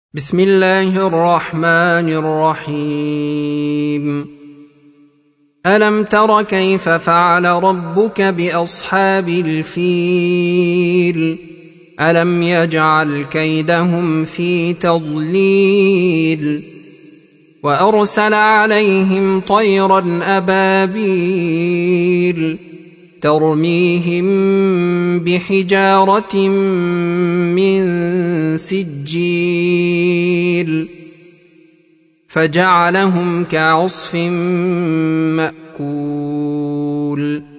بسم الله الرحمن الرحيم. ألم تر كيف فعل ربك بأصحاب الفيل؟ ألم يجعل كيدهم في تضليل وأرسل عليهم طيرا أبابيل ترميهم بحجارة من سجيل فجعلهم كعصف مأكول.